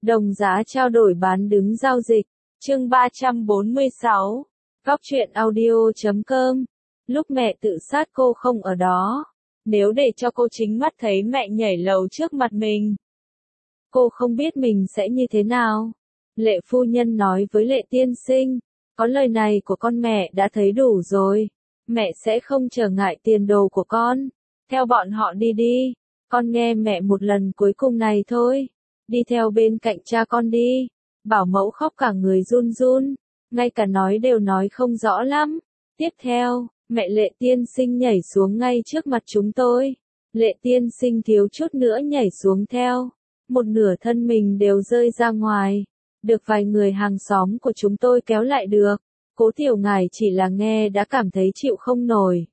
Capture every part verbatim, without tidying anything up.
Đồng giá trao đổi bán đứng giao dịch. Chương ba trăm bốn mươi sáu. Góc truyện audio chấm com. Lúc mẹ tự sát cô không ở đó. Nếu để cho cô chính mắt thấy mẹ nhảy lầu trước mặt mình, cô không biết mình sẽ như thế nào. Lệ phu nhân nói với Lệ tiên sinh, có lời này của con mẹ đã thấy đủ rồi. Mẹ sẽ không trở ngại tiền đồ của con. Theo bọn họ đi đi. Con nghe mẹ một lần cuối cùng này thôi. Đi theo bên cạnh cha con đi. Bảo mẫu khóc cả người run run. Ngay cả nói đều nói không rõ lắm. Tiếp theo, mẹ Lệ tiên sinh nhảy xuống ngay trước mặt chúng tôi. Lệ tiên sinh thiếu chút nữa nhảy xuống theo. Một nửa thân mình đều rơi ra ngoài. Được vài người hàng xóm của chúng tôi kéo lại được. Cố tiểu ngải chỉ là nghe đã cảm thấy chịu không nổi.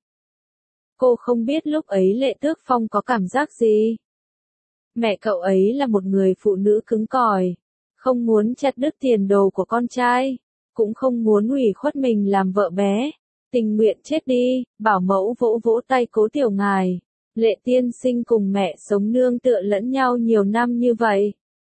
Cô không biết lúc ấy Lệ Tước Phong có cảm giác gì. Mẹ cậu ấy là một người phụ nữ cứng cỏi, không muốn chặt đứt tiền đồ của con trai, cũng không muốn ủy khuất mình làm vợ bé, tình nguyện chết đi. Bảo mẫu vỗ vỗ tay Cố tiểu ngải. Lệ tiên sinh cùng mẹ sống nương tựa lẫn nhau nhiều năm như vậy.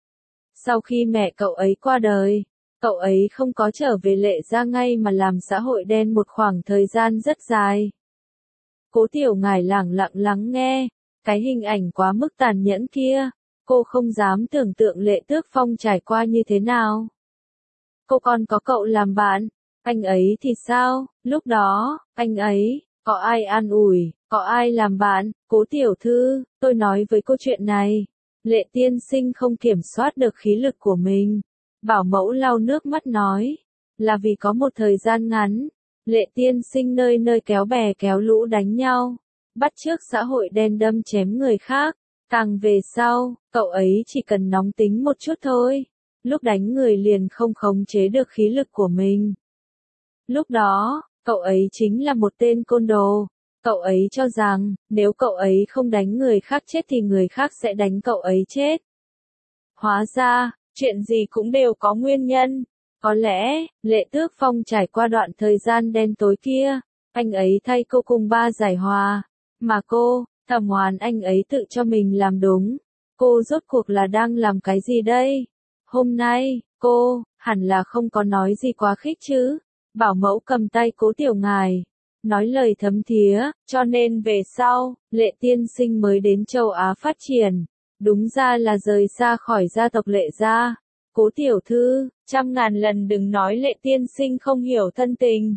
Sau khi mẹ cậu ấy qua đời, cậu ấy không có trở về Lệ gia ngay mà làm xã hội đen một khoảng thời gian rất dài. Cố tiểu ngải lẳng lặng lắng nghe, cái hình ảnh quá mức tàn nhẫn kia, cô không dám tưởng tượng Lệ Tước Phong trải qua như thế nào. Cô còn có cậu làm bạn, anh ấy thì sao, lúc đó, anh ấy, có ai an ủi, có ai làm bạn? Cố tiểu thư, tôi nói với cô chuyện này. Lệ tiên sinh không kiểm soát được khí lực của mình. Bảo mẫu lau nước mắt nói, là vì có một thời gian ngắn, Lệ tiên sinh nơi nơi kéo bè kéo lũ đánh nhau, bắt chước xã hội đen đâm chém người khác. Càng về sau, cậu ấy chỉ cần nóng tính một chút thôi, lúc đánh người liền không khống chế được khí lực của mình. Lúc đó, cậu ấy chính là một tên côn đồ. Cậu ấy cho rằng, nếu cậu ấy không đánh người khác chết thì người khác sẽ đánh cậu ấy chết. Hóa ra, chuyện gì cũng đều có nguyên nhân. Có lẽ, Lệ Tước Phong trải qua đoạn thời gian đen tối kia, anh ấy thay cô cùng ba giải hòa, mà cô, thẩm oán anh ấy tự cho mình làm đúng. Cô rốt cuộc là đang làm cái gì đây? Hôm nay, cô, hẳn là không có nói gì quá khích chứ. Bảo mẫu cầm tay Cố tiểu ngải, nói lời thấm thía, cho nên về sau, Lệ tiên sinh mới đến châu Á phát triển. Đúng ra là rời xa khỏi gia tộc Lệ gia. Cố tiểu thư, trăm ngàn lần đừng nói Lệ tiên sinh không hiểu thân tình.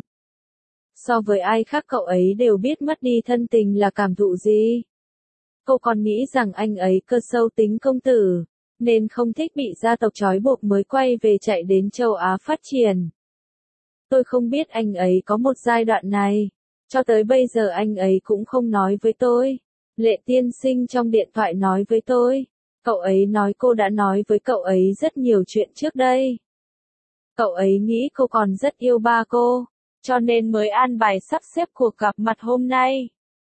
So với ai khác cậu ấy đều biết mất đi thân tình là cảm thụ gì. Cô còn nghĩ rằng anh ấy cơ sâu tính công tử, nên không thích bị gia tộc trói buộc mới quay về chạy đến châu Á phát triển. Tôi không biết anh ấy có một giai đoạn này. Cho tới bây giờ anh ấy cũng không nói với tôi. Lệ tiên sinh trong điện thoại nói với tôi. Cậu ấy nói cô đã nói với cậu ấy rất nhiều chuyện trước đây. Cậu ấy nghĩ cô còn rất yêu ba cô, cho nên mới an bài sắp xếp cuộc gặp mặt hôm nay.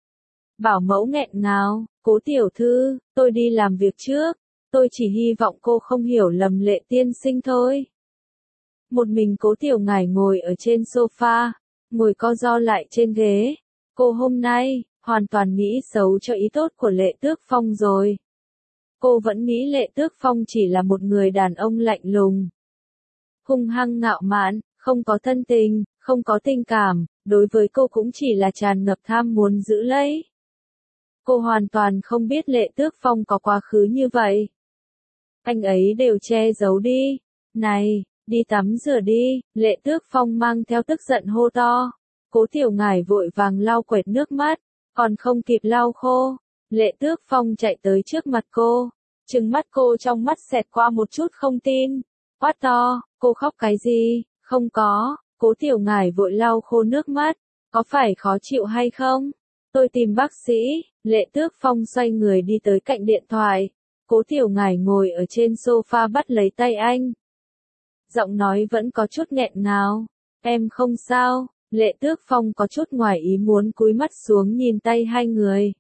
Bảo mẫu nghẹn ngào, Cố tiểu thư, tôi đi làm việc trước. Tôi chỉ hy vọng cô không hiểu lầm Lệ tiên sinh thôi. Một mình Cố tiểu ngải ngồi ở trên sofa, ngồi co ro lại trên ghế. Cô hôm nay, hoàn toàn nghĩ xấu cho ý tốt của Lệ Tước Phong rồi. Cô vẫn nghĩ Lệ Tước Phong chỉ là một người đàn ông lạnh lùng, hung hăng ngạo mạn, không có thân tình, không có tình cảm, đối với cô cũng chỉ là tràn ngập tham muốn giữ lấy. Cô hoàn toàn không biết Lệ Tước Phong có quá khứ như vậy. Anh ấy đều che giấu đi. Này, đi tắm rửa đi, Lệ Tước Phong mang theo tức giận hô to. Cố tiểu ngải vội vàng lau quệt nước mắt, còn không kịp lau khô. Lệ Tước Phong chạy tới trước mặt cô, trừng mắt cô trong mắt xẹt qua một chút không tin. Quát to, cô khóc cái gì? Không có. Cố tiểu ngải vội lau khô nước mắt. Có phải khó chịu hay không? Tôi tìm bác sĩ. Lệ Tước Phong xoay người đi tới cạnh điện thoại. Cố tiểu ngải ngồi ở trên sofa bắt lấy tay anh. Giọng nói vẫn có chút nghẹn ngào. Em không sao. Lệ Tước Phong có chút ngoài ý muốn cúi mắt xuống nhìn tay hai người.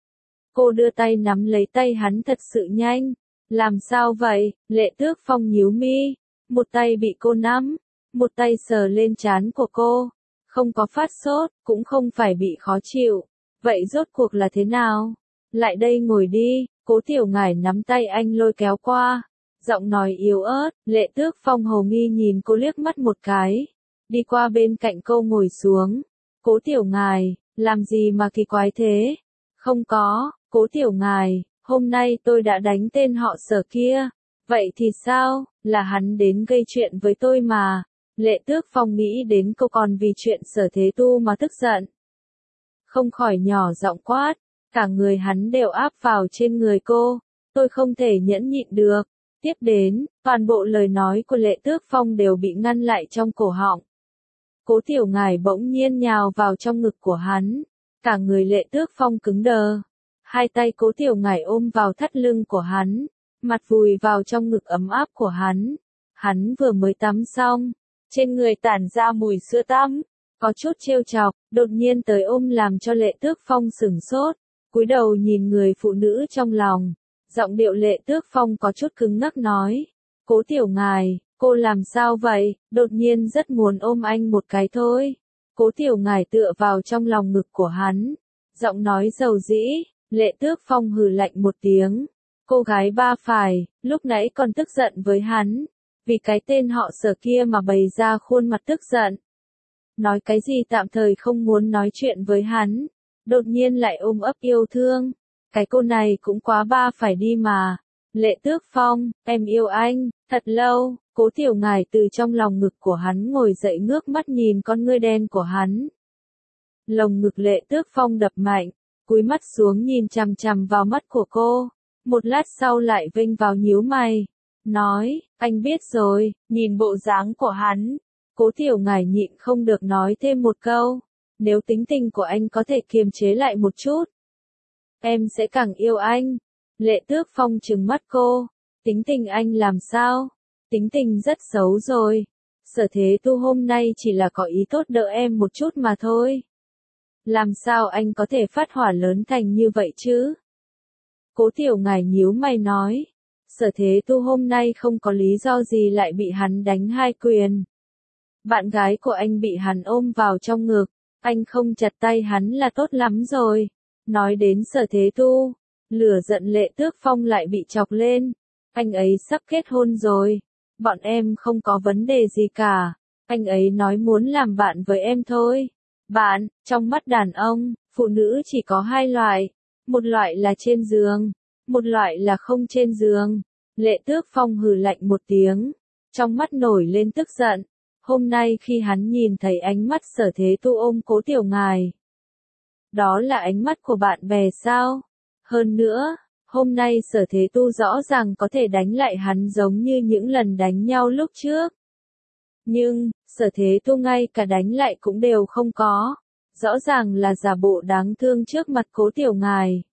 Cô đưa tay nắm lấy tay hắn thật sự nhanh. Làm sao vậy? Lệ Tước Phong nhíu mi. Một tay bị cô nắm, một tay sờ lên trán của cô. Không có phát sốt, cũng không phải bị khó chịu. Vậy rốt cuộc là thế nào? Lại đây ngồi đi. Cố tiểu ngải nắm tay anh lôi kéo qua. Giọng nói yếu ớt, Lệ Tước Phong hồ nghi nhìn cô liếc mắt một cái. Đi qua bên cạnh cô ngồi xuống. Cố tiểu ngài, làm gì mà kỳ quái thế? Không có, cố tiểu ngài, hôm nay tôi đã đánh tên họ Sở kia. Vậy thì sao, là hắn đến gây chuyện với tôi mà. Lệ Tước Phong nghĩ đến cô còn vì chuyện Sở Thế Tu mà tức giận. Không khỏi nhỏ giọng quát, cả người hắn đều áp vào trên người cô. Tôi không thể nhẫn nhịn được. Tiếp đến, toàn bộ lời nói của Lệ Tước Phong đều bị ngăn lại trong cổ họng. Cố tiểu ngài bỗng nhiên nhào vào trong ngực của hắn. Cả người Lệ Tước Phong cứng đờ. Hai tay cố tiểu ngài ôm vào thắt lưng của hắn. Mặt vùi vào trong ngực ấm áp của hắn. Hắn vừa mới tắm xong. Trên người tản ra mùi sữa tắm. Có chút trêu chọc, đột nhiên tới ôm làm cho Lệ Tước Phong sửng sốt. Cúi đầu nhìn người phụ nữ trong lòng. Giọng điệu Lệ Tước Phong có chút cứng ngắc nói. Cố tiểu ngài, cô làm sao vậy, đột nhiên rất muốn ôm anh một cái thôi. Cố tiểu ngài tựa vào trong lòng ngực của hắn. Giọng nói dầu dĩ, Lệ Tước Phong hừ lạnh một tiếng. Cô gái ba phải, lúc nãy còn tức giận với hắn. Vì cái tên họ Sở kia mà bày ra khuôn mặt tức giận. Nói cái gì tạm thời không muốn nói chuyện với hắn. Đột nhiên lại ôm ấp yêu thương. Cái cô này cũng quá ba phải đi mà. Lệ Tước Phong, em yêu anh, thật lâu. Cố tiểu ngài từ trong lòng ngực của hắn ngồi dậy ngước mắt nhìn con ngươi đen của hắn. Lồng ngực Lệ Tước Phong đập mạnh, cúi mắt xuống nhìn chằm chằm vào mắt của cô. Một lát sau lại vênh vào nhíu mày. Nói, anh biết rồi, nhìn bộ dáng của hắn. Cố tiểu ngài nhịn không được nói thêm một câu. Nếu tính tình của anh có thể kiềm chế lại một chút, em sẽ càng yêu anh. Lệ Tước Phong trừng mắt cô. Tính tình anh làm sao? Tính tình rất xấu rồi. Sở Thế Tu hôm nay chỉ là có ý tốt đỡ em một chút mà thôi. Làm sao anh có thể phát hỏa lớn thành như vậy chứ? Cố tiểu ngài nhíu mày nói. Sở Thế Tu hôm nay không có lý do gì lại bị hắn đánh hai quyền. Bạn gái của anh bị hắn ôm vào trong ngực. Anh không chặt tay hắn là tốt lắm rồi. Nói đến Sở Thế Tu, lửa giận Lệ Tước Phong lại bị chọc lên. Anh ấy sắp kết hôn rồi. Bọn em không có vấn đề gì cả. Anh ấy nói muốn làm bạn với em thôi. Bạn, trong mắt đàn ông, phụ nữ chỉ có hai loại. Một loại là trên giường, một loại là không trên giường. Lệ Tước Phong hừ lạnh một tiếng. Trong mắt nổi lên tức giận. Hôm nay khi hắn nhìn thấy ánh mắt Sở Thế Tu ôm cố tiểu ngài. Đó là ánh mắt của bạn bè sao? Hơn nữa, hôm nay Sở Thế Tu rõ ràng có thể đánh lại hắn giống như những lần đánh nhau lúc trước. Nhưng, Sở Thế Tu ngay cả đánh lại cũng đều không có. Rõ ràng là giả bộ đáng thương trước mặt cố tiểu ngài.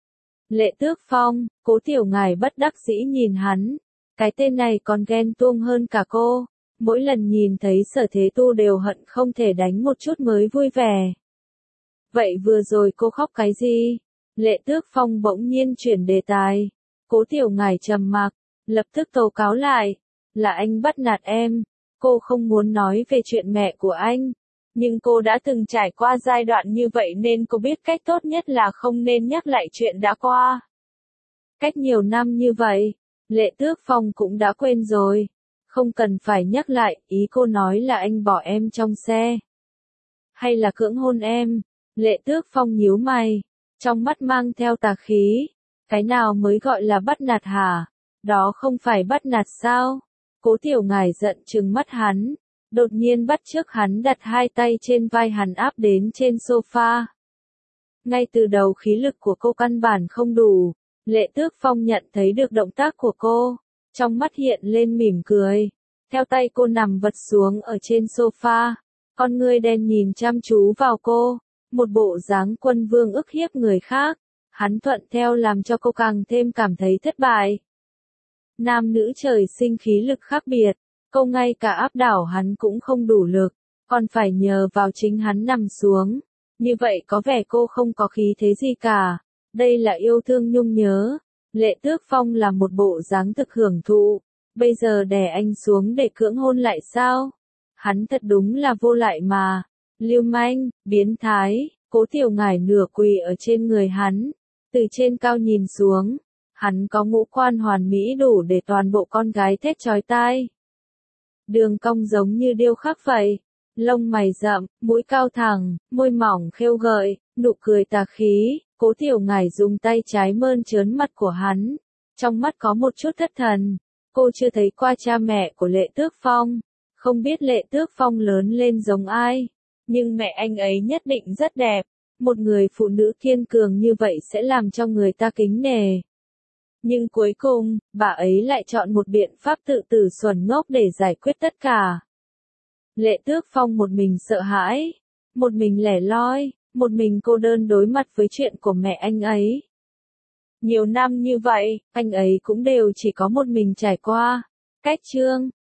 Lệ Tước Phong, cố tiểu ngài bất đắc dĩ nhìn hắn. Cái tên này còn ghen tuông hơn cả cô. Mỗi lần nhìn thấy Sở Thế Tu đều hận không thể đánh một chút mới vui vẻ. Vậy vừa rồi cô khóc cái gì? Lệ Tước Phong bỗng nhiên chuyển đề tài. Cố tiểu ngài trầm mặc, lập tức tố cáo lại. Là anh bắt nạt em. Cô không muốn nói về chuyện mẹ của anh. Nhưng cô đã từng trải qua giai đoạn như vậy nên cô biết cách tốt nhất là không nên nhắc lại chuyện đã qua. Cách nhiều năm như vậy, Lệ Tước Phong cũng đã quên rồi. Không cần phải nhắc lại, ý cô nói là anh bỏ em trong xe. Hay là cưỡng hôn em? Lệ Tước Phong nhíu mày, trong mắt mang theo tà khí. Cái nào mới gọi là bắt nạt hả? Đó không phải bắt nạt sao? Cố tiểu ngài giận trừng mắt hắn. Đột nhiên bắt chước hắn đặt hai tay trên vai hắn áp đến trên sofa. Ngay từ đầu khí lực của cô căn bản không đủ. Lệ Tước Phong nhận thấy được động tác của cô. Trong mắt hiện lên mỉm cười. Theo tay cô nằm vật xuống ở trên sofa. Con ngươi đen nhìn chăm chú vào cô. Một bộ dáng quân vương ức hiếp người khác. Hắn thuận theo làm cho cô càng thêm cảm thấy thất bại. Nam nữ trời sinh khí lực khác biệt. Cô ngay cả áp đảo hắn cũng không đủ lực. Còn phải nhờ vào chính hắn nằm xuống. Như vậy có vẻ cô không có khí thế gì cả. Đây là yêu thương nhung nhớ. Lệ Tước Phong là một bộ dáng thực hưởng thụ. Bây giờ đè anh xuống để cưỡng hôn lại sao? Hắn thật đúng là vô lại mà. Lưu manh, biến thái. Cố tiểu ngải nửa quỳ ở trên người hắn. Từ trên cao nhìn xuống. Hắn có ngũ quan hoàn mỹ đủ để toàn bộ con gái thét chói tai. Đường cong giống như điêu khắc vậy, lông mày rậm, mũi cao thẳng, môi mỏng khêu gợi, nụ cười tà khí. Cố Tiểu Ngải dùng tay trái mơn trớn mặt của hắn, trong mắt có một chút thất thần. Cô chưa thấy qua cha mẹ của Lệ Tước Phong, không biết Lệ Tước Phong lớn lên giống ai, nhưng mẹ anh ấy nhất định rất đẹp. Một người phụ nữ kiên cường như vậy sẽ làm cho người ta kính nể. Nhưng cuối cùng, bà ấy lại chọn một biện pháp tự tử xuẩn ngốc để giải quyết tất cả. Lệ Tước Phong một mình sợ hãi, một mình lẻ loi, một mình cô đơn đối mặt với chuyện của mẹ anh ấy. Nhiều năm như vậy, anh ấy cũng đều chỉ có một mình trải qua. Cách chương